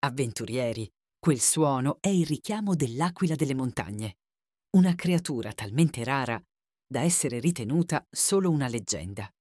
Avventurieri, quel suono è il richiamo dell'aquila delle montagne, una creatura talmente rara da essere ritenuta solo una leggenda.